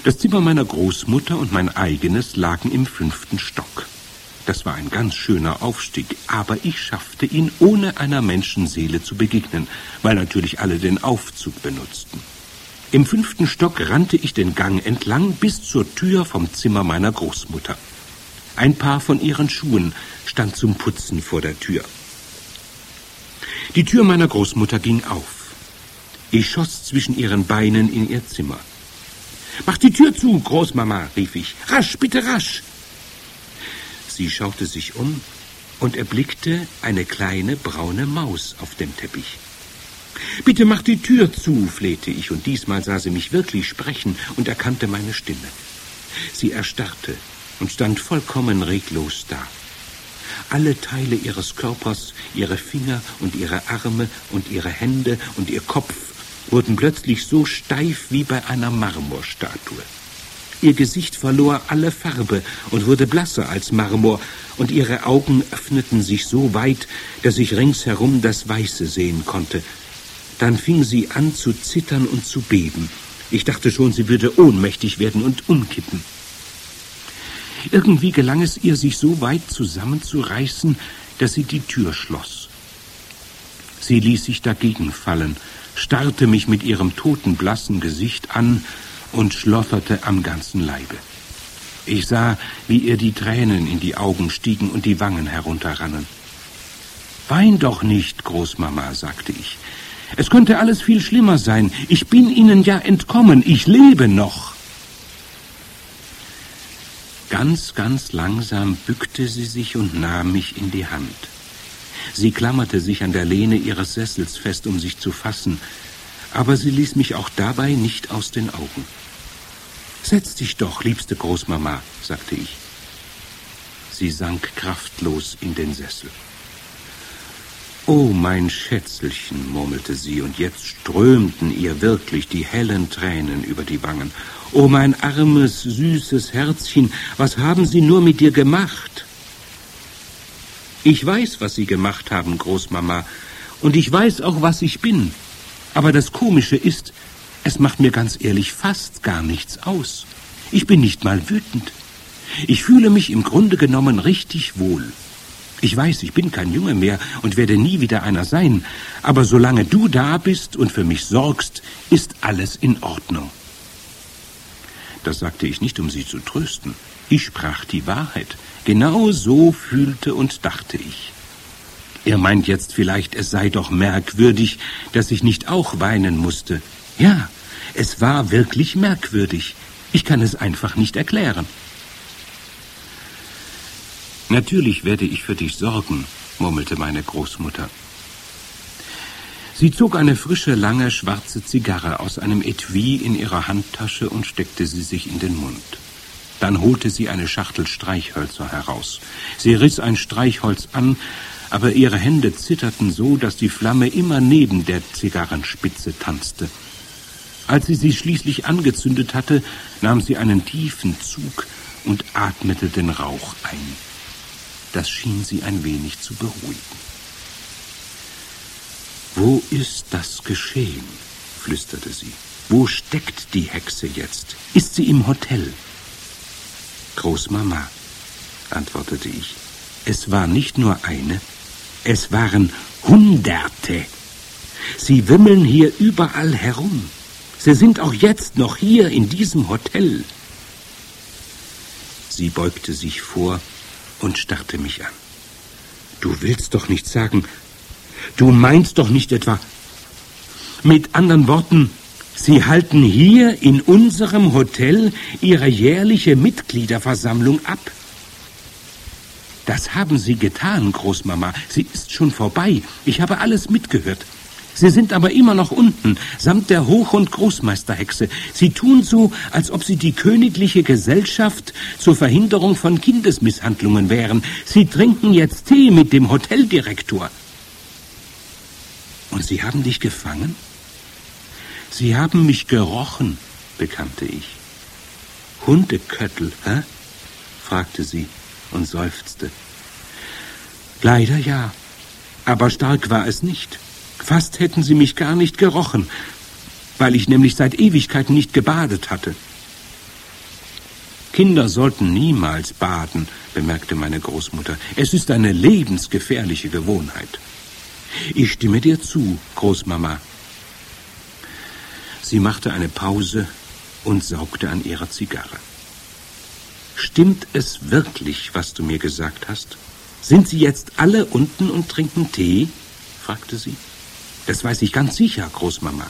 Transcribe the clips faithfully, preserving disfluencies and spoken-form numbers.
Das Zimmer meiner Großmutter und mein eigenes lagen im fünften Stock. Das war ein ganz schöner Aufstieg, aber ich schaffte ihn, ohne einer Menschenseele zu begegnen, weil natürlich alle den Aufzug benutzten. Im fünften Stock rannte ich den Gang entlang bis zur Tür vom Zimmer meiner Großmutter. Ein Paar von ihren Schuhen stand zum Putzen vor der Tür. Die Tür meiner Großmutter ging auf. Ich schoss zwischen ihren Beinen in ihr Zimmer. »Mach die Tür zu, Großmama«, rief ich. »Rasch, bitte rasch!« Sie schaute sich um und erblickte eine kleine braune Maus auf dem Teppich. »Bitte mach die Tür zu«, flehte ich, und diesmal sah sie mich wirklich sprechen und erkannte meine Stimme. Sie erstarrte und stand vollkommen reglos da. Alle Teile ihres Körpers, ihre Finger und ihre Arme und ihre Hände und ihr Kopf wurden plötzlich so steif wie bei einer Marmorstatue. Ihr Gesicht verlor alle Farbe und wurde blasser als Marmor, und ihre Augen öffneten sich so weit, dass ich ringsherum das Weiße sehen konnte. Dann fing sie an zu zittern und zu beben. Ich dachte schon, sie würde ohnmächtig werden und umkippen. Irgendwie gelang es ihr, sich so weit zusammenzureißen, dass sie die Tür schloss. Sie ließ sich dagegen fallen, starrte mich mit ihrem totenblassen Gesicht an und schlotterte am ganzen Leibe. Ich sah, wie ihr die Tränen in die Augen stiegen und die Wangen herunterrannen. »Wein doch nicht, Großmama«, sagte ich. »Es könnte alles viel schlimmer sein. Ich bin Ihnen ja entkommen. Ich lebe noch.« Ganz, ganz langsam bückte sie sich und nahm mich in die Hand. Sie klammerte sich an der Lehne ihres Sessels fest, um sich zu fassen, aber sie ließ mich auch dabei nicht aus den Augen. »Setz dich doch, liebste Großmama«, sagte ich. Sie sank kraftlos in den Sessel. »Oh, mein Schätzelchen«, murmelte sie, und jetzt strömten ihr wirklich die hellen Tränen über die Wangen. »Oh, mein armes, süßes Herzchen, was haben Sie nur mit dir gemacht?« »Ich weiß, was Sie gemacht haben, Großmama, und ich weiß auch, was ich bin. Aber das Komische ist, es macht mir ganz ehrlich fast gar nichts aus. Ich bin nicht mal wütend. Ich fühle mich im Grunde genommen richtig wohl. Ich weiß, ich bin kein Junge mehr und werde nie wieder einer sein, aber solange du da bist und für mich sorgst, ist alles in Ordnung.« Das sagte ich nicht, um sie zu trösten. Ich sprach die Wahrheit. Genau so fühlte und dachte ich. Ihr meint jetzt vielleicht, es sei doch merkwürdig, dass ich nicht auch weinen musste. Ja, es war wirklich merkwürdig. Ich kann es einfach nicht erklären. »Natürlich werde ich für dich sorgen«, murmelte meine Großmutter. Sie zog eine frische, lange, schwarze Zigarre aus einem Etui in ihrer Handtasche und steckte sie sich in den Mund. Dann holte sie eine Schachtel Streichhölzer heraus. Sie riss ein Streichholz an, aber ihre Hände zitterten so, dass die Flamme immer neben der Zigarrenspitze tanzte. Als sie sie schließlich angezündet hatte, nahm sie einen tiefen Zug und atmete den Rauch ein. Das schien sie ein wenig zu beruhigen. »Wo ist das geschehen?«, flüsterte sie. »Wo steckt die Hexe jetzt? Ist sie im Hotel?« »Großmama«, antwortete ich, »es war nicht nur eine, es waren Hunderte. Sie wimmeln hier überall herum. Sie sind auch jetzt noch hier in diesem Hotel.« Sie beugte sich vor und starrte mich an. »Du willst doch nicht sagen, du meinst doch nicht etwa, mit anderen Worten, Sie halten hier in unserem Hotel Ihre jährliche Mitgliederversammlung ab?« »Das haben Sie getan, Großmama. Sie ist schon vorbei. Ich habe alles mitgehört. Sie sind aber immer noch unten, samt der Hoch- und Großmeisterhexe. Sie tun so, als ob Sie die Königliche Gesellschaft zur Verhinderung von Kindesmisshandlungen wären. Sie trinken jetzt Tee mit dem Hoteldirektor.« »Und Sie haben dich gefangen?« »Sie haben mich gerochen«, bekannte ich. »Hundeköttel, hä?« fragte sie und seufzte. »Leider ja, aber stark war es nicht. Fast hätten Sie mich gar nicht gerochen, weil ich nämlich seit Ewigkeiten nicht gebadet hatte. Kinder sollten niemals baden, bemerkte meine Großmutter. Es ist eine lebensgefährliche Gewohnheit. Ich stimme dir zu, Großmama. Sie machte eine Pause und saugte an ihrer Zigarre. Stimmt es wirklich, was du mir gesagt hast? Sind sie jetzt alle unten und trinken Tee? Fragte sie. Das weiß ich ganz sicher, Großmama.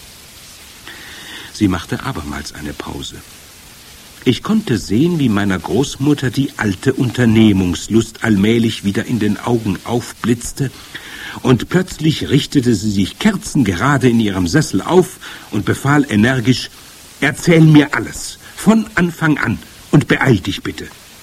Sie machte abermals eine Pause. Ich konnte sehen, wie meiner Großmutter die alte Unternehmungslust allmählich wieder in den Augen aufblitzte, und plötzlich richtete sie sich kerzengerade in ihrem Sessel auf und befahl energisch: Erzähl mir alles, von Anfang an, und beeil dich bitte.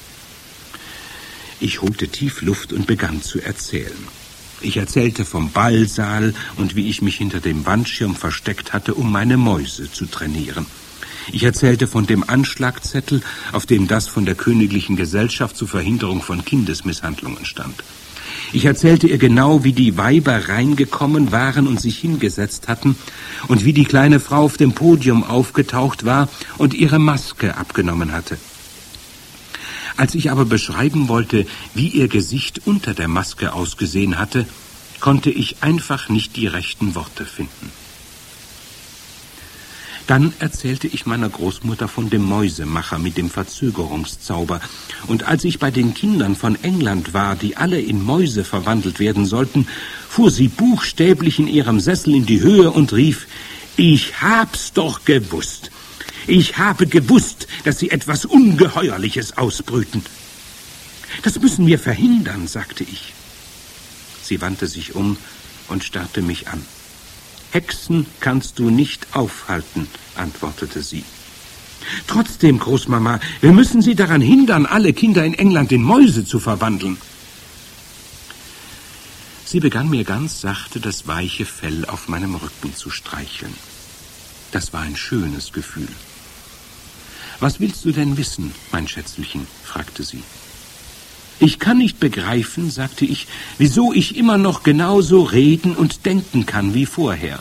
Ich holte tief Luft und begann zu erzählen. Ich erzählte vom Ballsaal und wie ich mich hinter dem Wandschirm versteckt hatte, um meine Mäuse zu trainieren. Ich erzählte von dem Anschlagzettel, auf dem das von der Königlichen Gesellschaft zur Verhinderung von Kindesmisshandlungen stand. Ich erzählte ihr genau, wie die Weiber reingekommen waren und sich hingesetzt hatten und wie die kleine Frau auf dem Podium aufgetaucht war und ihre Maske abgenommen hatte. Als ich aber beschreiben wollte, wie ihr Gesicht unter der Maske ausgesehen hatte, konnte ich einfach nicht die rechten Worte finden. Dann erzählte ich meiner Großmutter von dem Mäusemacher mit dem Verzögerungszauber. Und als ich bei den Kindern von England war, die alle in Mäuse verwandelt werden sollten, fuhr sie buchstäblich in ihrem Sessel in die Höhe und rief: Ich hab's doch gewusst. Ich habe gewusst, dass sie etwas Ungeheuerliches ausbrüten. Das müssen wir verhindern, sagte ich. Sie wandte sich um und starrte mich an. Hexen kannst du nicht aufhalten, antwortete sie. Trotzdem, Großmama, wir müssen sie daran hindern, alle Kinder in England in Mäuse zu verwandeln. Sie begann mir ganz sachte das weiche Fell auf meinem Rücken zu streicheln. Das war ein schönes Gefühl. Was willst du denn wissen, mein Schätzelchen? Fragte sie. Ich kann nicht begreifen, sagte ich, wieso ich immer noch genauso reden und denken kann wie vorher.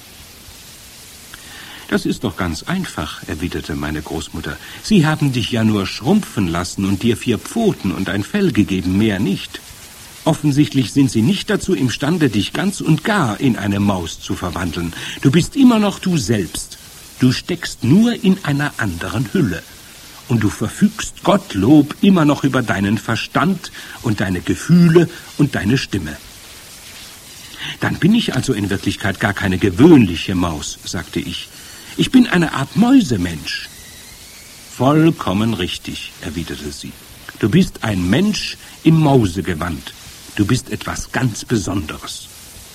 Das ist doch ganz einfach, erwiderte meine Großmutter. Sie haben dich ja nur schrumpfen lassen und dir vier Pfoten und ein Fell gegeben, mehr nicht. Offensichtlich sind sie nicht dazu imstande, dich ganz und gar in eine Maus zu verwandeln. Du bist immer noch du selbst. Du steckst nur in einer anderen Hülle. Und du verfügst Gottlob immer noch über deinen Verstand und deine Gefühle und deine Stimme. Dann bin ich also in Wirklichkeit gar keine gewöhnliche Maus, sagte ich. Ich bin eine Art Mäusemensch. Vollkommen richtig, erwiderte sie. Du bist ein Mensch im Mausegewand. Du bist etwas ganz Besonderes.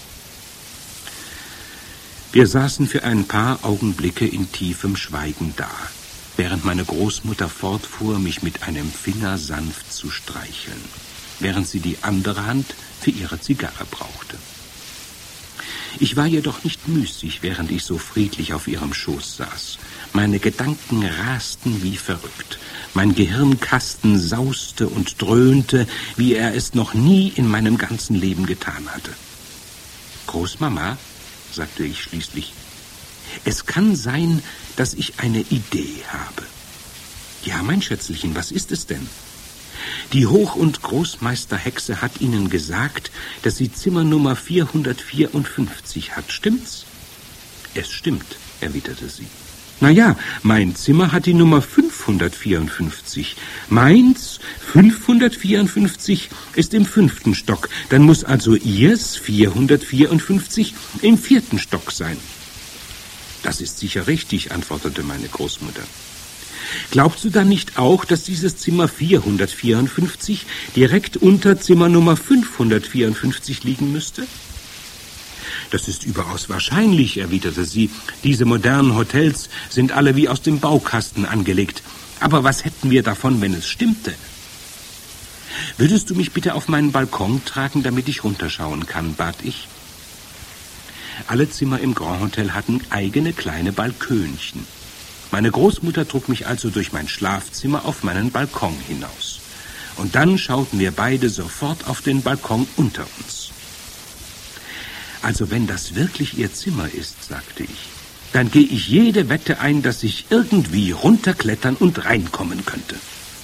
Wir saßen für ein paar Augenblicke in tiefem Schweigen da, während meine Großmutter fortfuhr, mich mit einem Finger sanft zu streicheln, während sie die andere Hand für ihre Zigarre brauchte. Ich war jedoch nicht müßig, während ich so friedlich auf ihrem Schoß saß. Meine Gedanken rasten wie verrückt. Mein Gehirnkasten sauste und dröhnte, wie er es noch nie in meinem ganzen Leben getan hatte. Großmama, sagte ich schließlich, es kann sein, dass ich eine Idee habe. Ja, mein Schätzelchen, was ist es denn? Die Hoch- und Großmeisterhexe hat Ihnen gesagt, dass sie Zimmernummer vierhundertvierundfünfzig hat, stimmt's? Es stimmt, erwiderte sie. Na ja, mein Zimmer hat die Nummer fünfhundertvierundfünfzig. Meins, fünfhundertvierundfünfzig, ist im fünften Stock. Dann muss also Ihrs, vierhundertvierundfünfzig, im vierten Stock sein. Das ist sicher richtig, antwortete meine Großmutter. Glaubst du dann nicht auch, dass dieses Zimmer vierhundertvierundfünfzig direkt unter Zimmernummer fünfhundertvierundfünfzig liegen müsste? Das ist überaus wahrscheinlich, erwiderte sie. Diese modernen Hotels sind alle wie aus dem Baukasten angelegt. Aber was hätten wir davon, wenn es stimmte? Würdest du mich bitte auf meinen Balkon tragen, damit ich runterschauen kann, bat ich. Alle Zimmer im Grand Hotel hatten eigene kleine Balkönchen. Meine Großmutter trug mich also durch mein Schlafzimmer auf meinen Balkon hinaus. Und dann schauten wir beide sofort auf den Balkon unter uns. Also wenn das wirklich Ihr Zimmer ist, sagte ich, dann gehe ich jede Wette ein, dass ich irgendwie runterklettern und reinkommen könnte.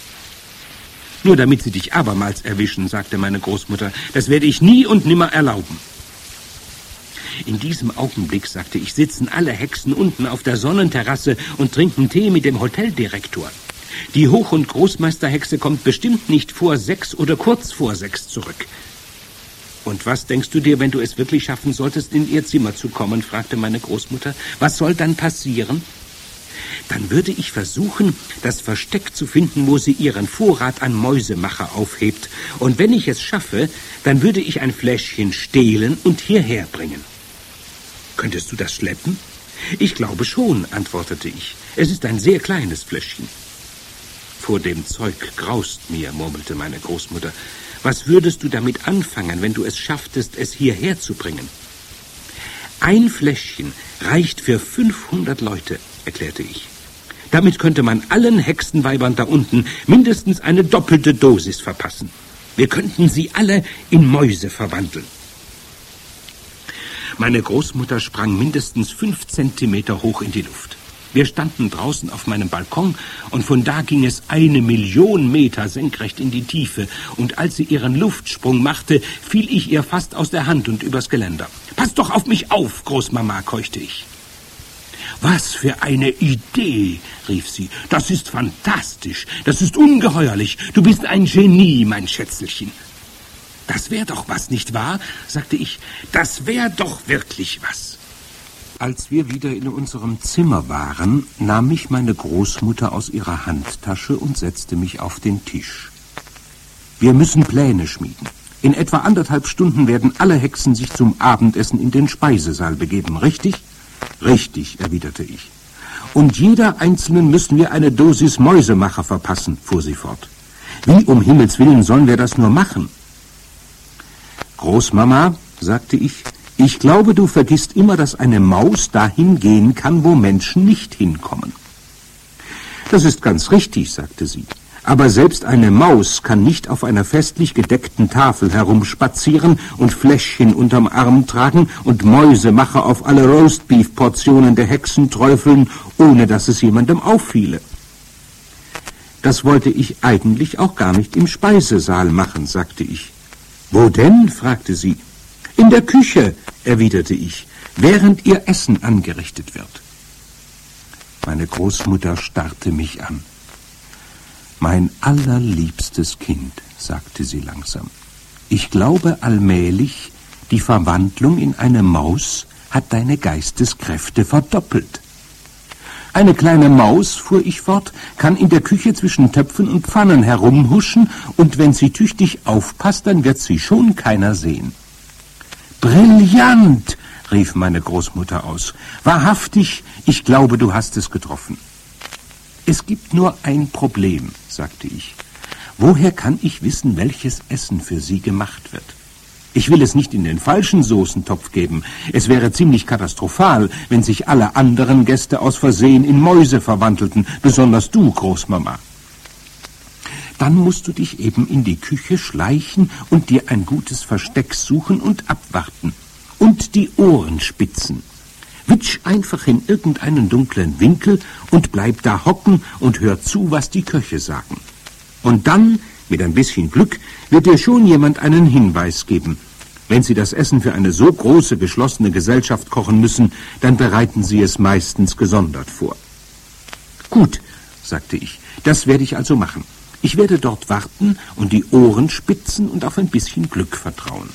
Nur damit sie dich abermals erwischen, sagte meine Großmutter. Das werde ich nie und nimmer erlauben. In diesem Augenblick, sagte ich, sitzen alle Hexen unten auf der Sonnenterrasse und trinken Tee mit dem Hoteldirektor. Die Hoch- und Großmeisterhexe kommt bestimmt nicht vor sechs oder kurz vor sechs zurück. Und was denkst du dir, wenn du es wirklich schaffen solltest, in ihr Zimmer zu kommen, fragte meine Großmutter. Was soll dann passieren? Dann würde ich versuchen, das Versteck zu finden, wo sie ihren Vorrat an Mäusemacher aufhebt. Und wenn ich es schaffe, dann würde ich ein Fläschchen stehlen und hierher bringen. Könntest du das schleppen? Ich glaube schon, antwortete ich. Es ist ein sehr kleines Fläschchen. Vor dem Zeug graust mir, murmelte meine Großmutter. Was würdest du damit anfangen, wenn du es schafftest, es hierher zu bringen? Ein Fläschchen reicht für fünfhundert Leute, erklärte ich. Damit könnte man allen Hexenweibern da unten mindestens eine doppelte Dosis verpassen. Wir könnten sie alle in Mäuse verwandeln. Meine Großmutter sprang mindestens fünf Zentimeter hoch in die Luft. Wir standen draußen auf meinem Balkon und von da ging es eine Million Meter senkrecht in die Tiefe. Und als sie ihren Luftsprung machte, fiel ich ihr fast aus der Hand und übers Geländer. »Pass doch auf mich auf, Großmama«, keuchte ich. »Was für eine Idee«, rief sie. »Das ist fantastisch, das ist ungeheuerlich. Du bist ein Genie, mein Schätzelchen.« »Das wär doch was, nicht wahr?«, sagte ich. »Das wär doch wirklich was.« Als wir wieder in unserem Zimmer waren, nahm mich meine Großmutter aus ihrer Handtasche und setzte mich auf den Tisch. »Wir müssen Pläne schmieden. In etwa anderthalb Stunden werden alle Hexen sich zum Abendessen in den Speisesaal begeben, richtig?« »Richtig«, erwiderte ich. »Und jeder Einzelnen müssen wir eine Dosis Mäusemacher verpassen«, fuhr sie fort. »Wie um Himmels Willen sollen wir das nur machen?« »Großmama«, sagte ich, »ich glaube, du vergisst immer, dass eine Maus dahin gehen kann, wo Menschen nicht hinkommen.« »Das ist ganz richtig«, sagte sie. »Aber selbst eine Maus kann nicht auf einer festlich gedeckten Tafel herumspazieren und Fläschchen unterm Arm tragen und Mäusemacher auf alle Roastbeef-Portionen der Hexen träufeln, ohne dass es jemandem auffiele.« »Das wollte ich eigentlich auch gar nicht im Speisesaal machen«, sagte ich. »Wo denn?«, fragte sie. »In der Küche«, erwiderte ich, »während ihr Essen angerichtet wird.« Meine Großmutter starrte mich an. »Mein allerliebstes Kind«, sagte sie langsam, »ich glaube allmählich, die Verwandlung in eine Maus hat deine Geisteskräfte verdoppelt. Eine kleine Maus, fuhr ich fort, kann in der Küche zwischen Töpfen und Pfannen herumhuschen, und wenn sie tüchtig aufpasst, dann wird sie schon keiner sehen.« »Brillant«, rief meine Großmutter aus. »Wahrhaftig, ich glaube, du hast es getroffen.« »Es gibt nur ein Problem«, sagte ich. »Woher kann ich wissen, welches Essen für sie gemacht wird? Ich will es nicht in den falschen Soßentopf geben. Es wäre ziemlich katastrophal, wenn sich alle anderen Gäste aus Versehen in Mäuse verwandelten, besonders du, Großmama. Dann musst du dich eben in die Küche schleichen und dir ein gutes Versteck suchen und abwarten. Und die Ohren spitzen. Witsch einfach in irgendeinen dunklen Winkel und bleib da hocken und hör zu, was die Köche sagen. Und dann, mit ein bisschen Glück, wird dir schon jemand einen Hinweis geben. Wenn sie das Essen für eine so große, geschlossene Gesellschaft kochen müssen, dann bereiten sie es meistens gesondert vor.« »Gut«, sagte ich, »das werde ich also machen. Ich werde dort warten und die Ohren spitzen und auf ein bisschen Glück vertrauen.«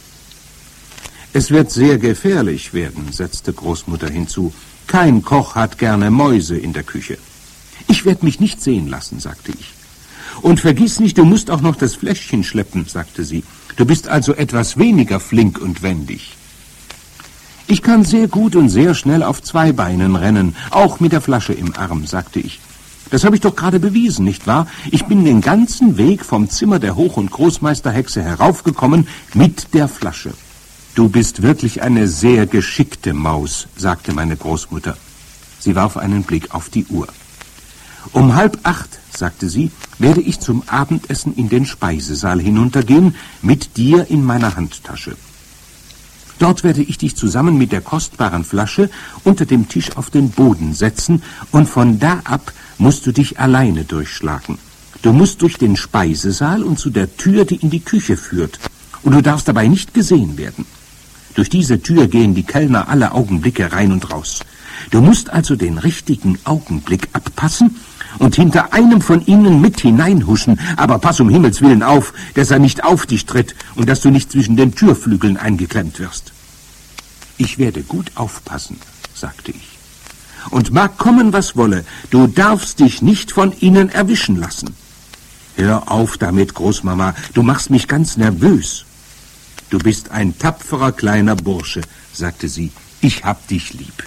»Es wird sehr gefährlich werden«, setzte Großmutter hinzu. »Kein Koch hat gerne Mäuse in der Küche.« »Ich werde mich nicht sehen lassen«, sagte ich. »Und vergiss nicht, du musst auch noch das Fläschchen schleppen«, sagte sie. »Du bist also etwas weniger flink und wendig.« »Ich kann sehr gut und sehr schnell auf zwei Beinen rennen, auch mit der Flasche im Arm«, sagte ich. »Das habe ich doch gerade bewiesen, nicht wahr? Ich bin den ganzen Weg vom Zimmer der Hoch- und Großmeisterhexe heraufgekommen mit der Flasche.« »Du bist wirklich eine sehr geschickte Maus«, sagte meine Großmutter. Sie warf einen Blick auf die Uhr. »Um halb acht«, sagte sie, »werde ich zum Abendessen in den Speisesaal hinuntergehen, mit dir in meiner Handtasche. Dort werde ich dich zusammen mit der kostbaren Flasche unter dem Tisch auf den Boden setzen, und von da ab musst du dich alleine durchschlagen. Du musst durch den Speisesaal und zu der Tür, die in die Küche führt. Und du darfst dabei nicht gesehen werden. Durch diese Tür gehen die Kellner alle Augenblicke rein und raus. Du musst also den richtigen Augenblick abpassen und hinter einem von ihnen mit hineinhuschen. Aber pass um Himmels Willen auf, dass er nicht auf dich tritt und dass du nicht zwischen den Türflügeln eingeklemmt wirst. Ich werde gut aufpassen, sagte ich. Und mag kommen, was wolle, du darfst dich nicht von ihnen erwischen lassen. Hör auf damit, Großmama, du machst mich ganz nervös. Du bist ein tapferer kleiner Bursche, sagte sie. Ich hab dich lieb.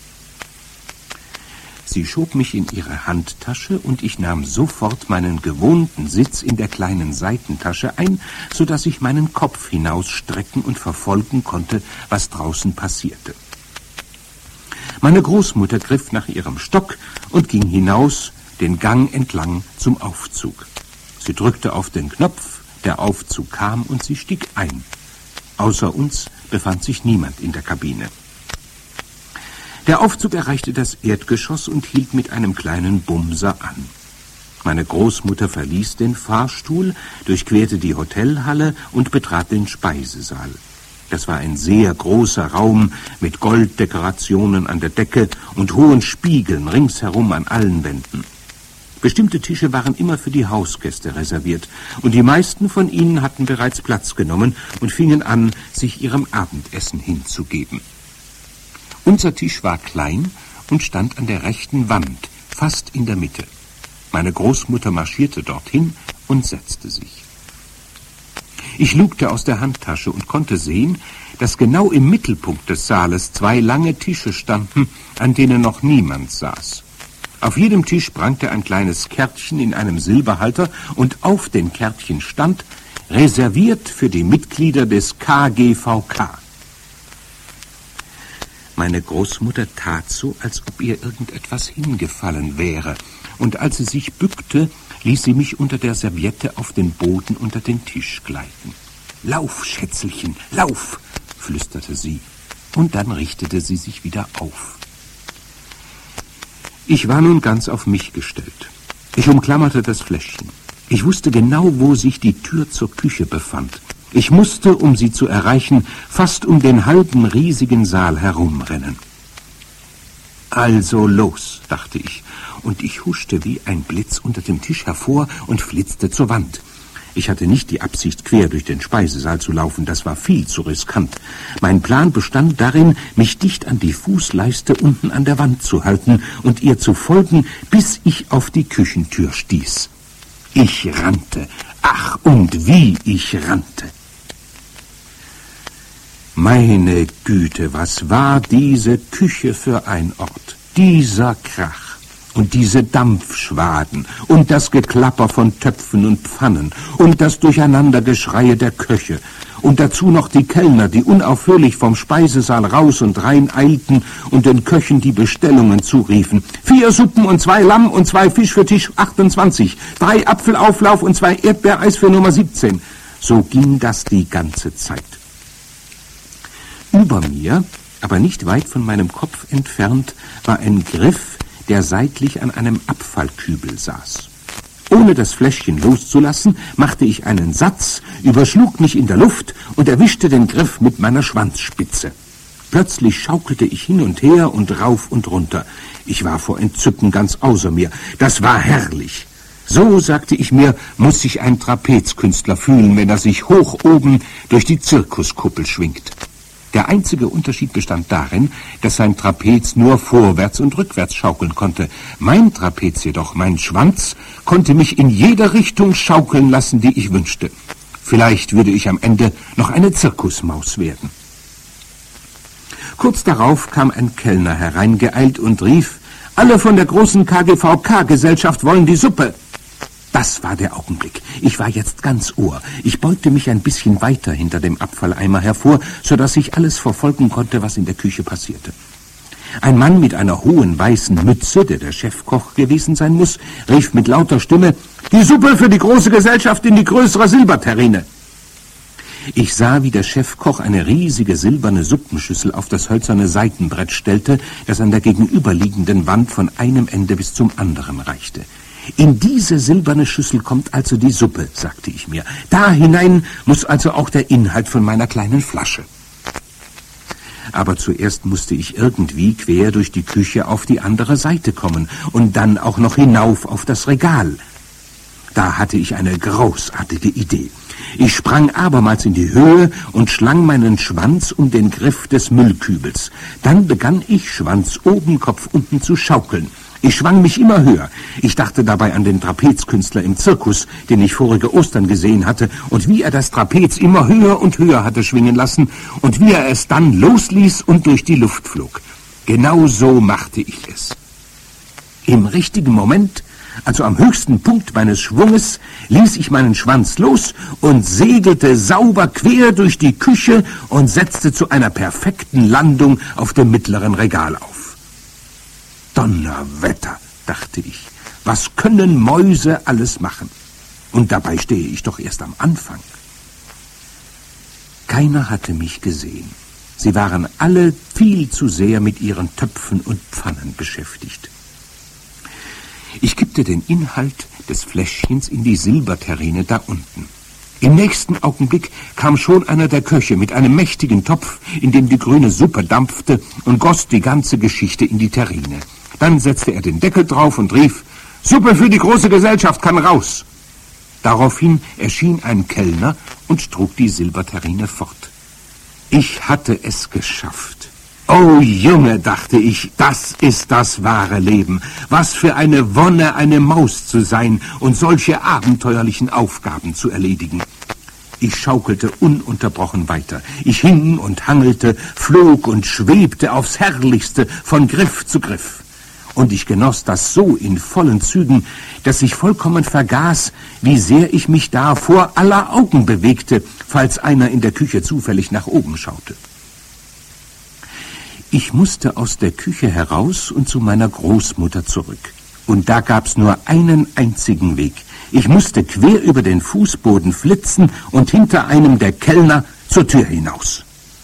Sie schob mich in ihre Handtasche und ich nahm sofort meinen gewohnten Sitz in der kleinen Seitentasche ein, so dass ich meinen Kopf hinausstrecken und verfolgen konnte, was draußen passierte. Meine Großmutter griff nach ihrem Stock und ging hinaus, den Gang entlang zum Aufzug. Sie drückte auf den Knopf, der Aufzug kam und sie stieg ein. Außer uns befand sich niemand in der Kabine. Der Aufzug erreichte das Erdgeschoss und hielt mit einem kleinen Bumser an. Meine Großmutter verließ den Fahrstuhl, durchquerte die Hotelhalle und betrat den Speisesaal. Das war ein sehr großer Raum mit Golddekorationen an der Decke und hohen Spiegeln ringsherum an allen Wänden. Bestimmte Tische waren immer für die Hausgäste reserviert, und die meisten von ihnen hatten bereits Platz genommen und fingen an, sich ihrem Abendessen hinzugeben. Unser Tisch war klein und stand an der rechten Wand, fast in der Mitte. Meine Großmutter marschierte dorthin und setzte sich. Ich lugte aus der Handtasche und konnte sehen, dass genau im Mittelpunkt des Saales zwei lange Tische standen, an denen noch niemand saß. Auf jedem Tisch prangte ein kleines Kärtchen in einem Silberhalter und auf den Kärtchen stand, reserviert für die Mitglieder des K G V K. Meine Großmutter tat so, als ob ihr irgendetwas hingefallen wäre, und als sie sich bückte, ließ sie mich unter der Serviette auf den Boden unter den Tisch gleiten. »Lauf, Schätzelchen, lauf«, flüsterte sie, und dann richtete sie sich wieder auf. Ich war nun ganz auf mich gestellt. Ich umklammerte das Fläschchen. Ich wusste genau, wo sich die Tür zur Küche befand. Ich musste, um sie zu erreichen, fast um den halben riesigen Saal herumrennen. Also los, dachte ich, und ich huschte wie ein Blitz unter dem Tisch hervor und flitzte zur Wand. Ich hatte nicht die Absicht, quer durch den Speisesaal zu laufen, das war viel zu riskant. Mein Plan bestand darin, mich dicht an die Fußleiste unten an der Wand zu halten und ihr zu folgen, bis ich auf die Küchentür stieß. Ich rannte, ach und wie ich rannte. Meine Güte, was war diese Küche für ein Ort, dieser Krach. Und diese Dampfschwaden und das Geklapper von Töpfen und Pfannen und das Durcheinandergeschreie der Köche und dazu noch die Kellner, die unaufhörlich vom Speisesaal raus und rein eilten und den Köchen die Bestellungen zuriefen. Vier Suppen und zwei Lamm und zwei Fisch für Tisch achtundzwanzig, drei Apfelauflauf und zwei Erdbeereis für Nummer siebzehn. So ging das die ganze Zeit. Über mir, aber nicht weit von meinem Kopf entfernt, war ein Griff, der seitlich an einem Abfallkübel saß. Ohne das Fläschchen loszulassen, machte ich einen Satz, überschlug mich in der Luft und erwischte den Griff mit meiner Schwanzspitze. Plötzlich schaukelte ich hin und her und rauf und runter. Ich war vor Entzücken ganz außer mir. Das war herrlich. So, sagte ich mir, muss sich ein Trapezkünstler fühlen, wenn er sich hoch oben durch die Zirkuskuppel schwingt. Der einzige Unterschied bestand darin, dass sein Trapez nur vorwärts und rückwärts schaukeln konnte. Mein Trapez jedoch, mein Schwanz, konnte mich in jeder Richtung schaukeln lassen, die ich wünschte. Vielleicht würde ich am Ende noch eine Zirkusmaus werden. Kurz darauf kam ein Kellner hereingeeilt und rief, »Alle von der großen K G V K-Gesellschaft wollen die Suppe!« Das war der Augenblick. Ich war jetzt ganz Ohr. Ich beugte mich ein bisschen weiter hinter dem Abfalleimer hervor, so dass ich alles verfolgen konnte, was in der Küche passierte. Ein Mann mit einer hohen weißen Mütze, der der Chefkoch gewesen sein muss, rief mit lauter Stimme, »Die Suppe für die große Gesellschaft in die größere Silberterrine!« Ich sah, wie der Chefkoch eine riesige silberne Suppenschüssel auf das hölzerne Seitenbrett stellte, das an der gegenüberliegenden Wand von einem Ende bis zum anderen reichte. In diese silberne Schüssel kommt also die Suppe, sagte ich mir. Da hinein muss also auch der Inhalt von meiner kleinen Flasche. Aber zuerst musste ich irgendwie quer durch die Küche auf die andere Seite kommen und dann auch noch hinauf auf das Regal. Da hatte ich eine großartige Idee. Ich sprang abermals in die Höhe und schlang meinen Schwanz um den Griff des Müllkübels. Dann begann ich, Schwanz oben, Kopf unten zu schaukeln. Ich schwang mich immer höher. Ich dachte dabei an den Trapezkünstler im Zirkus, den ich vorige Ostern gesehen hatte, und wie er das Trapez immer höher und höher hatte schwingen lassen und wie er es dann losließ und durch die Luft flog. Genau so machte ich es. Im richtigen Moment, also am höchsten Punkt meines Schwunges, ließ ich meinen Schwanz los und segelte sauber quer durch die Küche und setzte zu einer perfekten Landung auf dem mittleren Regal auf. Donnerwetter, dachte ich, was können Mäuse alles machen? Und dabei stehe ich doch erst am Anfang. Keiner hatte mich gesehen. Sie waren alle viel zu sehr mit ihren Töpfen und Pfannen beschäftigt. Ich kippte den Inhalt des Fläschchens in die Silberterrine da unten. Im nächsten Augenblick kam schon einer der Köche mit einem mächtigen Topf, in dem die grüne Suppe dampfte, und goss die ganze Geschichte in die Terrine. Dann setzte er den Deckel drauf und rief, »Suppe für die große Gesellschaft kann raus!« Daraufhin erschien ein Kellner und trug die Silberterrine fort. Ich hatte es geschafft. »Oh Junge«, dachte ich, »das ist das wahre Leben. Was für eine Wonne, eine Maus zu sein und solche abenteuerlichen Aufgaben zu erledigen.« Ich schaukelte ununterbrochen weiter. Ich hing und hangelte, flog und schwebte aufs Herrlichste von Griff zu Griff. Und ich genoss das so in vollen Zügen, dass ich vollkommen vergaß, wie sehr ich mich da vor aller Augen bewegte, falls einer in der Küche zufällig nach oben schaute. Ich musste aus der Küche heraus und zu meiner Großmutter zurück. Und da gab's nur einen einzigen Weg. Ich musste quer über den Fußboden flitzen und hinter einem der Kellner zur Tür hinaus.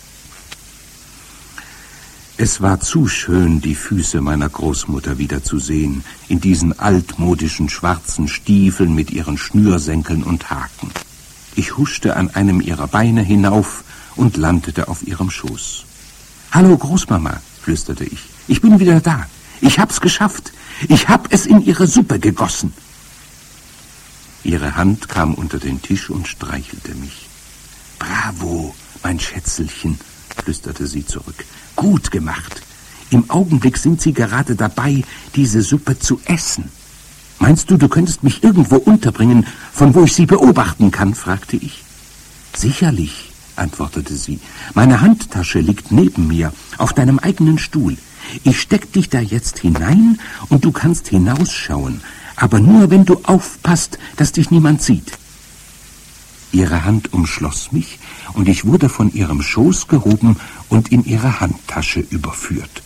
Es war zu schön, die Füße meiner Großmutter wiederzusehen, in diesen altmodischen schwarzen Stiefeln mit ihren Schnürsenkeln und Haken. Ich huschte an einem ihrer Beine hinauf und landete auf ihrem Schoß. »Hallo, Großmama«, flüsterte ich, »ich bin wieder da. Ich hab's geschafft. Ich hab es in ihre Suppe gegossen.« Ihre Hand kam unter den Tisch und streichelte mich. »Bravo, mein Schätzelchen«, flüsterte sie zurück. »Gut gemacht. Im Augenblick sind Sie gerade dabei, diese Suppe zu essen. Meinst du, du könntest mich irgendwo unterbringen, von wo ich Sie beobachten kann?« fragte ich. »Sicherlich«, antwortete sie. »Meine Handtasche liegt neben mir, auf deinem eigenen Stuhl. Ich steck dich da jetzt hinein und du kannst hinausschauen, aber nur, wenn du aufpasst, dass dich niemand sieht.« Ihre Hand umschloss mich, und ich wurde von ihrem Schoß gehoben und in ihre Handtasche überführt.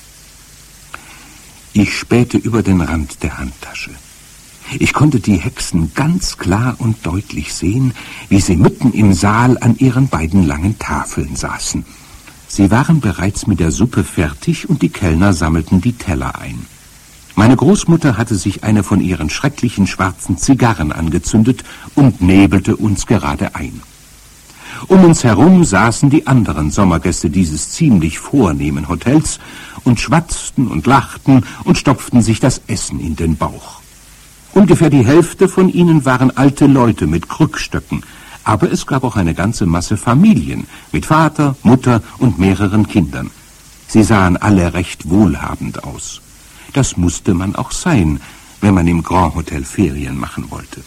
Ich spähte über den Rand der Handtasche. Ich konnte die Hexen ganz klar und deutlich sehen, wie sie mitten im Saal an ihren beiden langen Tafeln saßen. Sie waren bereits mit der Suppe fertig und die Kellner sammelten die Teller ein. Meine Großmutter hatte sich eine von ihren schrecklichen schwarzen Zigarren angezündet und nebelte uns gerade ein. Um uns herum saßen die anderen Sommergäste dieses ziemlich vornehmen Hotels und schwatzten und lachten und stopften sich das Essen in den Bauch. Ungefähr die Hälfte von ihnen waren alte Leute mit Krückstöcken, aber es gab auch eine ganze Masse Familien mit Vater, Mutter und mehreren Kindern. Sie sahen alle recht wohlhabend aus. Das musste man auch sein, wenn man im Grand Hotel Ferien machen wollte.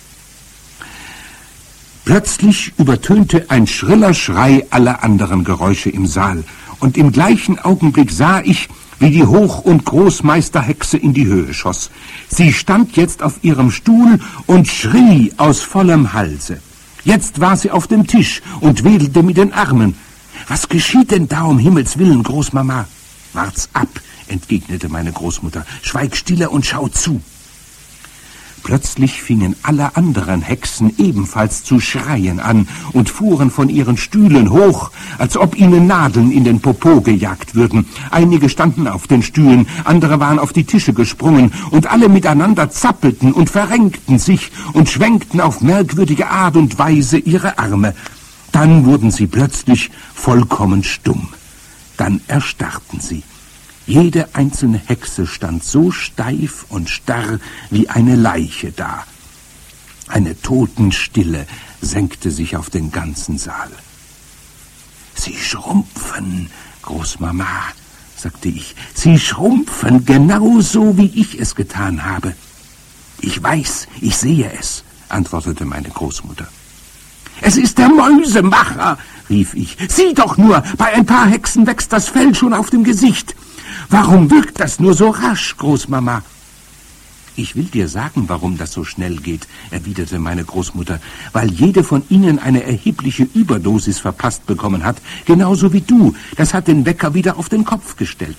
Plötzlich übertönte ein schriller Schrei alle anderen Geräusche im Saal, und im gleichen Augenblick sah ich, wie die Hoch- und Großmeisterhexe in die Höhe schoss. Sie stand jetzt auf ihrem Stuhl und schrie aus vollem Halse. Jetzt war sie auf dem Tisch und wedelte mit den Armen. »Was geschieht denn da um Himmels Willen, Großmama?« »Wart's ab«, entgegnete meine Großmutter. »Schweig stille und schau zu.« Plötzlich fingen alle anderen Hexen ebenfalls zu schreien an und fuhren von ihren Stühlen hoch, als ob ihnen Nadeln in den Popo gejagt würden. Einige standen auf den Stühlen, andere waren auf die Tische gesprungen, und alle miteinander zappelten und verrenkten sich und schwenkten auf merkwürdige Art und Weise ihre Arme. Dann wurden sie plötzlich vollkommen stumm. Dann erstarrten sie. Jede einzelne Hexe stand so steif und starr wie eine Leiche da. Eine Totenstille senkte sich auf den ganzen Saal. »Sie schrumpfen, Großmama«, sagte ich. »Sie schrumpfen genauso, wie ich es getan habe.« »Ich weiß, ich sehe es«, antwortete meine Großmutter. »Es ist der Mäusemacher«, rief ich. »Sieh doch nur, bei ein paar Hexen wächst das Fell schon auf dem Gesicht. Warum wirkt das nur so rasch, Großmama?« »Ich will dir sagen, warum das so schnell geht«, erwiderte meine Großmutter, »weil jede von ihnen eine erhebliche Überdosis verpasst bekommen hat, genauso wie du. Das hat den Wecker wieder auf den Kopf gestellt.«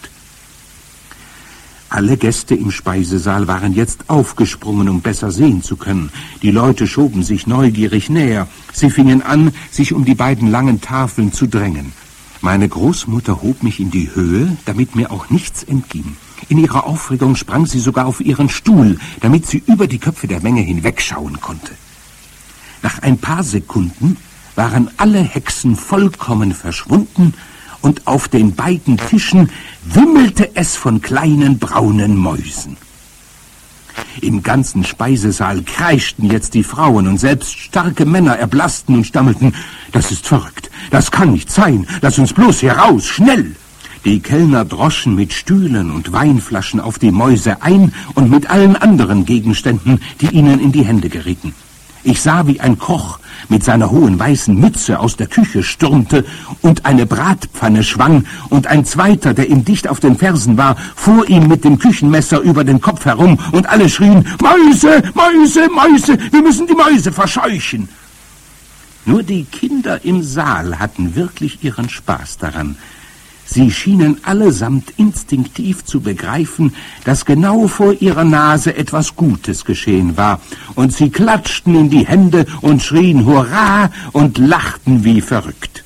Alle Gäste im Speisesaal waren jetzt aufgesprungen, um besser sehen zu können. Die Leute schoben sich neugierig näher. Sie fingen an, sich um die beiden langen Tafeln zu drängen. Meine Großmutter hob mich in die Höhe, damit mir auch nichts entging. In ihrer Aufregung sprang sie sogar auf ihren Stuhl, damit sie über die Köpfe der Menge hinwegschauen konnte. Nach ein paar Sekunden waren alle Hexen vollkommen verschwunden, und auf den beiden Tischen wimmelte es von kleinen braunen Mäusen. Im ganzen Speisesaal kreischten jetzt die Frauen, und selbst starke Männer erblassten und stammelten: »Das ist verrückt, das kann nicht sein, lass uns bloß heraus, schnell!« Die Kellner droschen mit Stühlen und Weinflaschen auf die Mäuse ein und mit allen anderen Gegenständen, die ihnen in die Hände gerieten. Ich sah, wie ein Koch mit seiner hohen weißen Mütze aus der Küche stürmte und eine Bratpfanne schwang, und ein zweiter, der ihm dicht auf den Fersen war, fuhr ihm mit dem Küchenmesser über den Kopf herum, und alle schrien: »Mäuse, Mäuse, Mäuse, wir müssen die Mäuse verscheuchen!« Nur die Kinder im Saal hatten wirklich ihren Spaß daran. Sie schienen allesamt instinktiv zu begreifen, dass genau vor ihrer Nase etwas Gutes geschehen war, und sie klatschten in die Hände und schrien Hurra und lachten wie verrückt.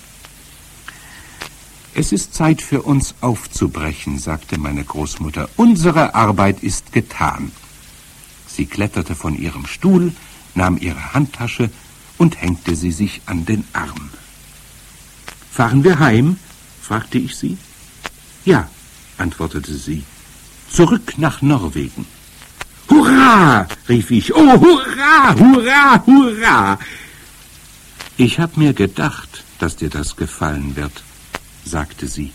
»Es ist Zeit für uns aufzubrechen«, sagte meine Großmutter. »Unsere Arbeit ist getan.« Sie kletterte von ihrem Stuhl, nahm ihre Handtasche und hängte sie sich an den Arm. »Fahren wir heim?« fragte ich sie. »Ja«, antwortete sie, »zurück nach Norwegen.« »Hurra«, rief ich, »oh, hurra, hurra, hurra!« »Ich hab mir gedacht, dass dir das gefallen wird«, sagte sie.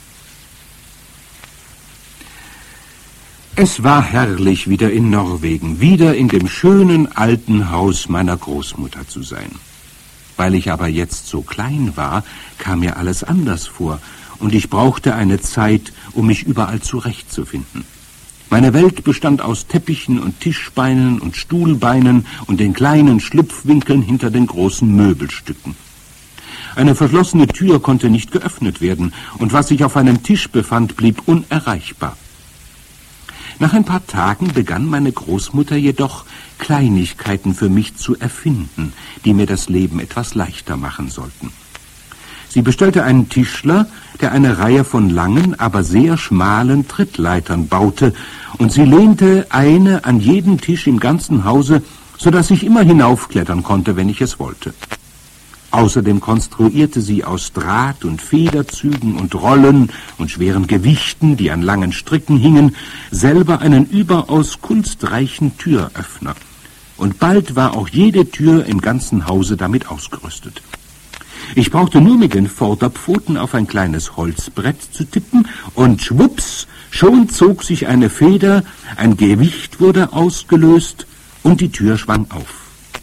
Es war herrlich, wieder in Norwegen, wieder in dem schönen alten Haus meiner Großmutter zu sein. Weil ich aber jetzt so klein war, kam mir alles anders vor, und ich brauchte eine Zeit, um mich überall zurechtzufinden. Meine Welt bestand aus Teppichen und Tischbeinen und Stuhlbeinen und den kleinen Schlupfwinkeln hinter den großen Möbelstücken. Eine verschlossene Tür konnte nicht geöffnet werden, und was sich auf einem Tisch befand, blieb unerreichbar. Nach ein paar Tagen begann meine Großmutter jedoch, Kleinigkeiten für mich zu erfinden, die mir das Leben etwas leichter machen sollten. Sie bestellte einen Tischler, der eine Reihe von langen, aber sehr schmalen Trittleitern baute, und sie lehnte eine an jeden Tisch im ganzen Hause, so dass ich immer hinaufklettern konnte, wenn ich es wollte. Außerdem konstruierte sie aus Draht und Federzügen und Rollen und schweren Gewichten, die an langen Stricken hingen, selber einen überaus kunstreichen Türöffner. Und bald war auch jede Tür im ganzen Hause damit ausgerüstet. Ich brauchte nur mit den Vorderpfoten auf ein kleines Holzbrett zu tippen, und schwupps, schon zog sich eine Feder, ein Gewicht wurde ausgelöst und die Tür schwang auf.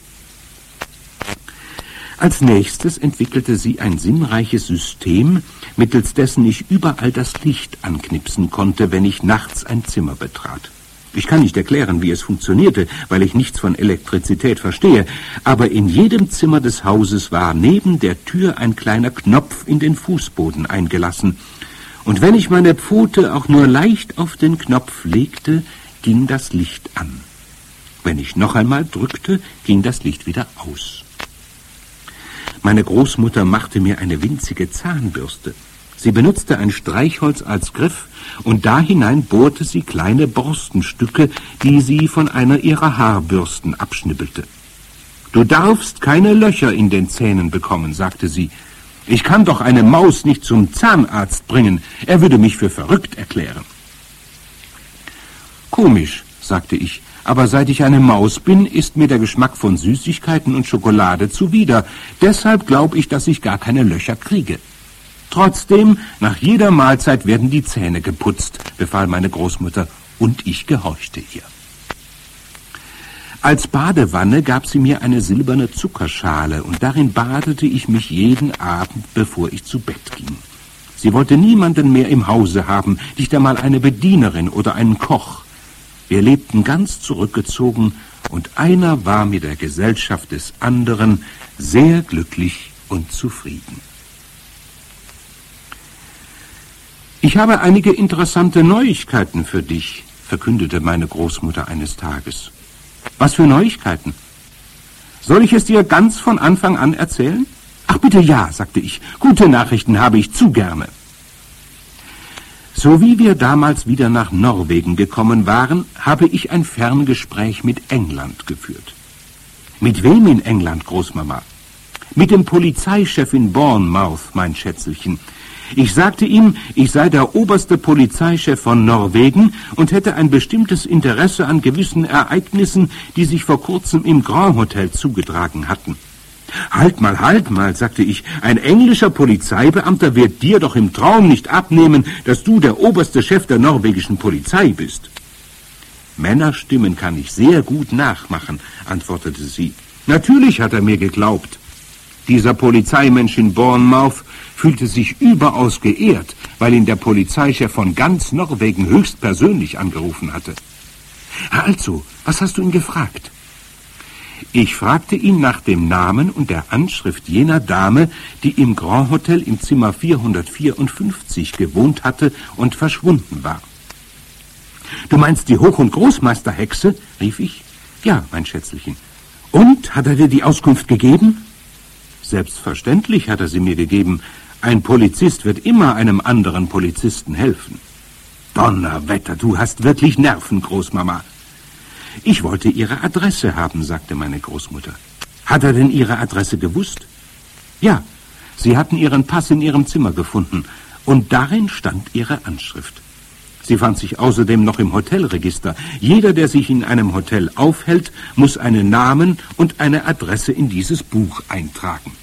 Als nächstes entwickelte sie ein sinnreiches System, mittels dessen ich überall das Licht anknipsen konnte, wenn ich nachts ein Zimmer betrat. Ich kann nicht erklären, wie es funktionierte, weil ich nichts von Elektrizität verstehe, aber in jedem Zimmer des Hauses war neben der Tür ein kleiner Knopf in den Fußboden eingelassen, und wenn ich meine Pfote auch nur leicht auf den Knopf legte, ging das Licht an. Wenn ich noch einmal drückte, ging das Licht wieder aus. Meine Großmutter machte mir eine winzige Zahnbürste. Sie benutzte ein Streichholz als Griff und da hinein bohrte sie kleine Borstenstücke, die sie von einer ihrer Haarbürsten abschnibbelte. »Du darfst keine Löcher in den Zähnen bekommen«, sagte sie. »Ich kann doch eine Maus nicht zum Zahnarzt bringen. Er würde mich für verrückt erklären.« »Komisch«, sagte ich, »aber seit ich eine Maus bin, ist mir der Geschmack von Süßigkeiten und Schokolade zuwider. Deshalb glaube ich, dass ich gar keine Löcher kriege.« »Trotzdem, nach jeder Mahlzeit werden die Zähne geputzt«, befahl meine Großmutter, und ich gehorchte ihr. Als Badewanne gab sie mir eine silberne Zuckerschale, und darin badete ich mich jeden Abend, bevor ich zu Bett ging. Sie wollte niemanden mehr im Hause haben, nicht einmal eine Bedienerin oder einen Koch. Wir lebten ganz zurückgezogen, und einer war mit der Gesellschaft des anderen sehr glücklich und zufrieden. »Ich habe einige interessante Neuigkeiten für dich«, verkündete meine Großmutter eines Tages. »Was für Neuigkeiten? Soll ich es dir ganz von Anfang an erzählen?« »Ach bitte ja«, sagte ich, »gute Nachrichten habe ich zu gerne.« So wie wir damals wieder nach Norwegen gekommen waren, habe ich ein Ferngespräch mit England geführt. »Mit wem in England, Großmama?« »Mit dem Polizeichef in Bournemouth, mein Schätzelchen. Ich sagte ihm, ich sei der oberste Polizeichef von Norwegen und hätte ein bestimmtes Interesse an gewissen Ereignissen, die sich vor kurzem im Grand Hotel zugetragen hatten.« »Halt mal, halt mal«, sagte ich, »ein englischer Polizeibeamter wird dir doch im Traum nicht abnehmen, dass du der oberste Chef der norwegischen Polizei bist.« »Männerstimmen kann ich sehr gut nachmachen«, antwortete sie. »Natürlich hat er mir geglaubt. Dieser Polizeimensch in Bournemouth fühlte sich überaus geehrt, weil ihn der Polizeichef von ganz Norwegen höchstpersönlich angerufen hatte.« »Also, was hast du ihn gefragt?« »Ich fragte ihn nach dem Namen und der Anschrift jener Dame, die im Grand Hotel im Zimmer vierhundertvierundfünfzig gewohnt hatte und verschwunden war.« »Du meinst die Hoch- und Großmeisterhexe?« rief ich. »Ja, mein Schätzelchen. Und, hat er dir die Auskunft gegeben?« »Selbstverständlich hat er sie mir gegeben. Ein Polizist wird immer einem anderen Polizisten helfen.« »Donnerwetter, du hast wirklich Nerven, Großmama.« »Ich wollte Ihre Adresse haben«, sagte meine Großmutter. »Hat er denn Ihre Adresse gewusst?« »Ja, Sie hatten Ihren Pass in Ihrem Zimmer gefunden, und darin stand Ihre Anschrift. Sie fand sich außerdem noch im Hotelregister. Jeder, der sich in einem Hotel aufhält, muss einen Namen und eine Adresse in dieses Buch eintragen.«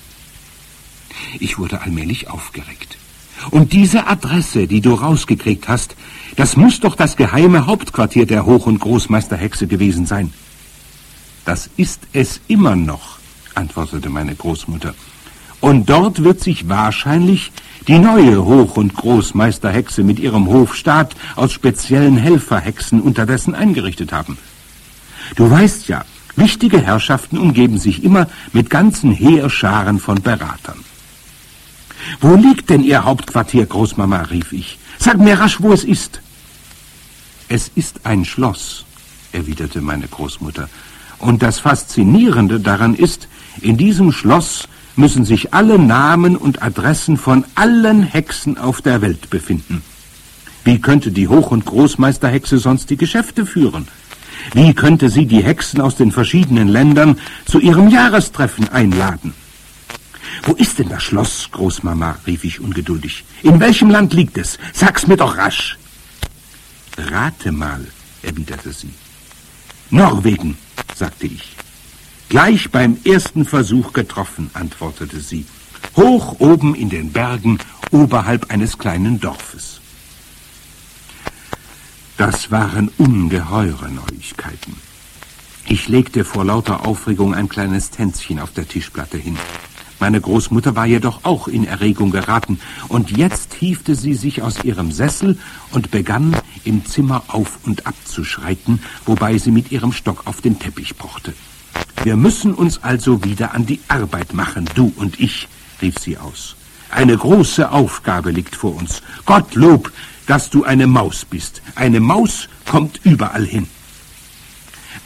Ich wurde allmählich aufgeregt. »Und diese Adresse, die du rausgekriegt hast, das muss doch das geheime Hauptquartier der Hoch- und Großmeisterhexe gewesen sein.« »Das ist es immer noch«, antwortete meine Großmutter. »Und dort wird sich wahrscheinlich die neue Hoch- und Großmeisterhexe mit ihrem Hofstaat aus speziellen Helferhexen unterdessen eingerichtet haben. Du weißt ja, wichtige Herrschaften umgeben sich immer mit ganzen Heerscharen von Beratern.« »Wo liegt denn Ihr Hauptquartier, Großmama?«, rief ich. »Sag mir rasch, wo es ist.« »Es ist ein Schloss«, erwiderte meine Großmutter. »Und das Faszinierende daran ist, in diesem Schloss müssen sich alle Namen und Adressen von allen Hexen auf der Welt befinden. Wie könnte die Hoch- und Großmeisterhexe sonst die Geschäfte führen? Wie könnte sie die Hexen aus den verschiedenen Ländern zu ihrem Jahrestreffen einladen?« »Wo ist denn das Schloss, Großmama?«, rief ich ungeduldig. »In welchem Land liegt es? Sag's mir doch rasch.« »Rate mal«, erwiderte sie. »Norwegen«, sagte ich. »Gleich beim ersten Versuch getroffen«, antwortete sie. »Hoch oben in den Bergen, oberhalb eines kleinen Dorfes.« Das waren ungeheure Neuigkeiten. Ich legte vor lauter Aufregung ein kleines Tänzchen auf der Tischplatte hin. Meine Großmutter war jedoch auch in Erregung geraten, und jetzt hiefte sie sich aus ihrem Sessel und begann, im Zimmer auf und ab zu schreiten, wobei sie mit ihrem Stock auf den Teppich pochte. »Wir müssen uns also wieder an die Arbeit machen, du und ich«, rief sie aus. »Eine große Aufgabe liegt vor uns. Gottlob, dass du eine Maus bist. Eine Maus kommt überall hin.«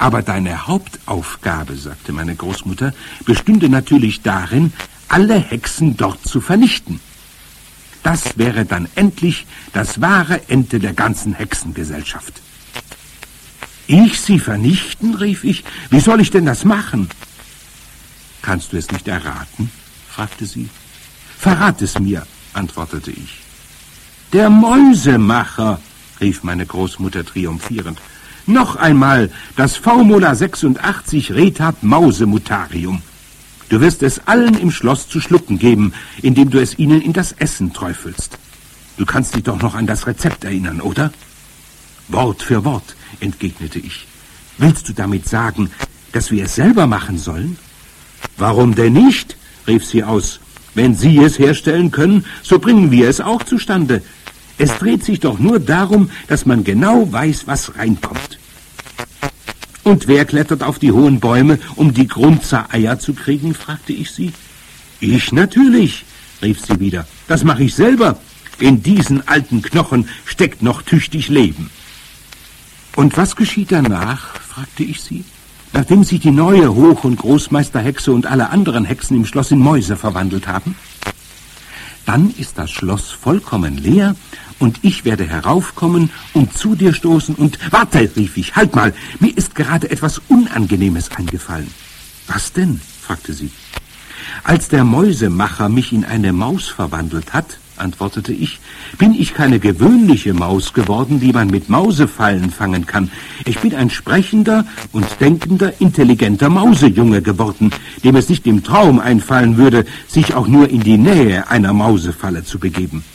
Aber deine Hauptaufgabe, sagte meine Großmutter, bestünde natürlich darin, alle Hexen dort zu vernichten. Das wäre dann endlich das wahre Ende der ganzen Hexengesellschaft. Ich sie vernichten, rief ich. Wie soll ich denn das machen? Kannst du es nicht erraten? Fragte sie. Verrat es mir, antwortete ich. Der Mäusemacher, rief meine Großmutter triumphierend. Noch einmal das Formula sechsundachtzig Retab Mausemutarium. Du wirst es allen im Schloss zu schlucken geben, indem du es ihnen in das Essen träufelst. Du kannst dich doch noch an das Rezept erinnern, oder? Wort für Wort, entgegnete ich. Willst du damit sagen, dass wir es selber machen sollen? Warum denn nicht? Rief sie aus. Wenn Sie es herstellen können, so bringen wir es auch zustande. Es dreht sich doch nur darum, dass man genau weiß, was reinkommt. Und wer klettert auf die hohen Bäume, um die Grunzer-Eier zu kriegen, fragte ich sie. Ich natürlich, rief sie wieder. Das mache ich selber. In diesen alten Knochen steckt noch tüchtig Leben. Und was geschieht danach, fragte ich sie, nachdem sich die neue Hoch- und Großmeisterhexe und alle anderen Hexen im Schloss in Mäuse verwandelt haben? Dann ist das Schloss vollkommen leer und ich werde heraufkommen und zu dir stoßen und... Warte, rief ich, halt mal, mir ist gerade etwas Unangenehmes eingefallen. Was denn? Fragte sie. Als der Mäusemacher mich in eine Maus verwandelt hat, antwortete ich, bin ich keine gewöhnliche Maus geworden, die man mit Mausefallen fangen kann. Ich bin ein sprechender und denkender, intelligenter Mausejunge geworden, dem es nicht im Traum einfallen würde, sich auch nur in die Nähe einer Mausefalle zu begeben.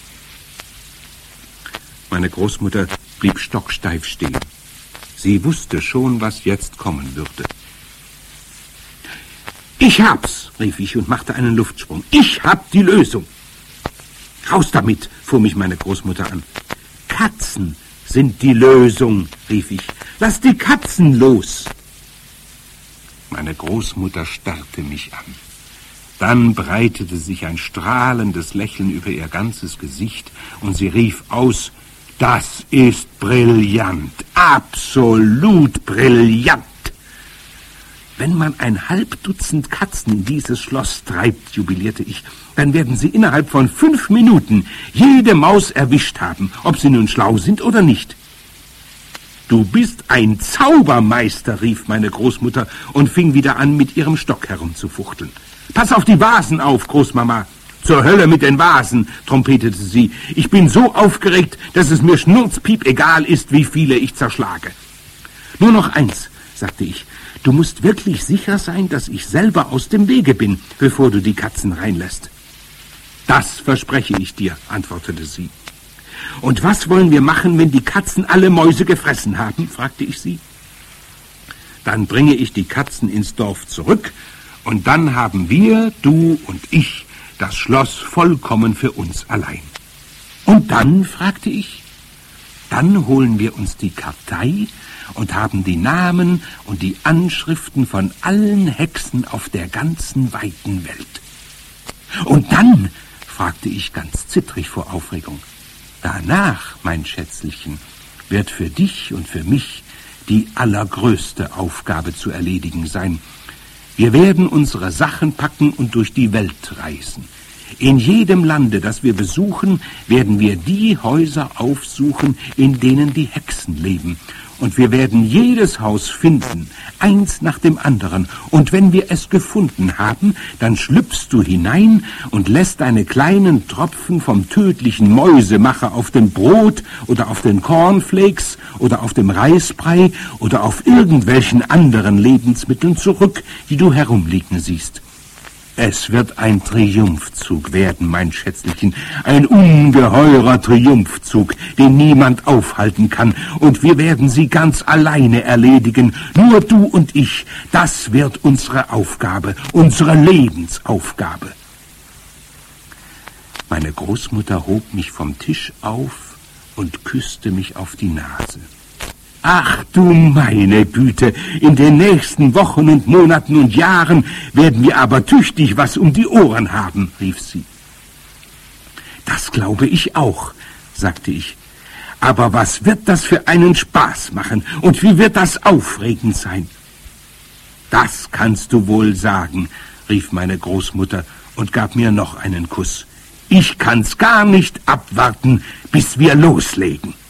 Meine Großmutter blieb stocksteif stehen. Sie wusste schon, was jetzt kommen würde. Ich hab's, rief ich und machte einen Luftsprung. Ich hab die Lösung. Raus damit, fuhr mich meine Großmutter an. Katzen sind die Lösung, rief ich. Lass die Katzen los. Meine Großmutter starrte mich an. Dann breitete sich ein strahlendes Lächeln über ihr ganzes Gesicht und sie rief aus, das ist brillant, absolut brillant. Wenn man ein halb Dutzend Katzen in dieses Schloss treibt, jubilierte ich, dann werden sie innerhalb von fünf Minuten jede Maus erwischt haben, ob sie nun schlau sind oder nicht. Du bist ein Zaubermeister, rief meine Großmutter und fing wieder an, mit ihrem Stock herumzufuchteln. Pass auf die Vasen auf, Großmama. Zur Hölle mit den Vasen, trompetete sie. Ich bin so aufgeregt, dass es mir schnurzpiep egal ist, wie viele ich zerschlage. Nur noch eins, sagte ich. Du musst wirklich sicher sein, dass ich selber aus dem Wege bin, bevor du die Katzen reinlässt. Das verspreche ich dir, antwortete sie. Und was wollen wir machen, wenn die Katzen alle Mäuse gefressen haben, fragte ich sie. Dann bringe ich die Katzen ins Dorf zurück und dann haben wir, du und ich, das Schloss vollkommen für uns allein. Und dann, fragte ich, dann holen wir uns die Kartei und haben die Namen und die Anschriften von allen Hexen auf der ganzen weiten Welt. Und dann, fragte ich ganz zittrig vor Aufregung, danach, mein Schätzelchen, wird für dich und für mich die allergrößte Aufgabe zu erledigen sein. Wir werden unsere Sachen packen und durch die Welt reisen. In jedem Lande, das wir besuchen, werden wir die Häuser aufsuchen, in denen die Hexen leben. Und wir werden jedes Haus finden, eins nach dem anderen. Und wenn wir es gefunden haben, dann schlüpfst du hinein und lässt deine kleinen Tropfen vom tödlichen Mäusemacher auf dem Brot oder auf den Cornflakes oder auf dem Reisbrei oder auf irgendwelchen anderen Lebensmitteln zurück, die du herumliegen siehst. Es wird ein Triumphzug werden, mein Schätzelchen, ein ungeheurer Triumphzug, den niemand aufhalten kann, und wir werden sie ganz alleine erledigen, nur du und ich. Das wird unsere Aufgabe, unsere Lebensaufgabe. Meine Großmutter hob mich vom Tisch auf und küsste mich auf die Nase. Ach du meine Güte, in den nächsten Wochen und Monaten und Jahren werden wir aber tüchtig was um die Ohren haben, rief sie. Das glaube ich auch, sagte ich. Aber was wird das für einen Spaß machen und wie wird das aufregend sein? Das kannst du wohl sagen, rief meine Großmutter und gab mir noch einen Kuss. Ich kann's gar nicht abwarten, bis wir loslegen.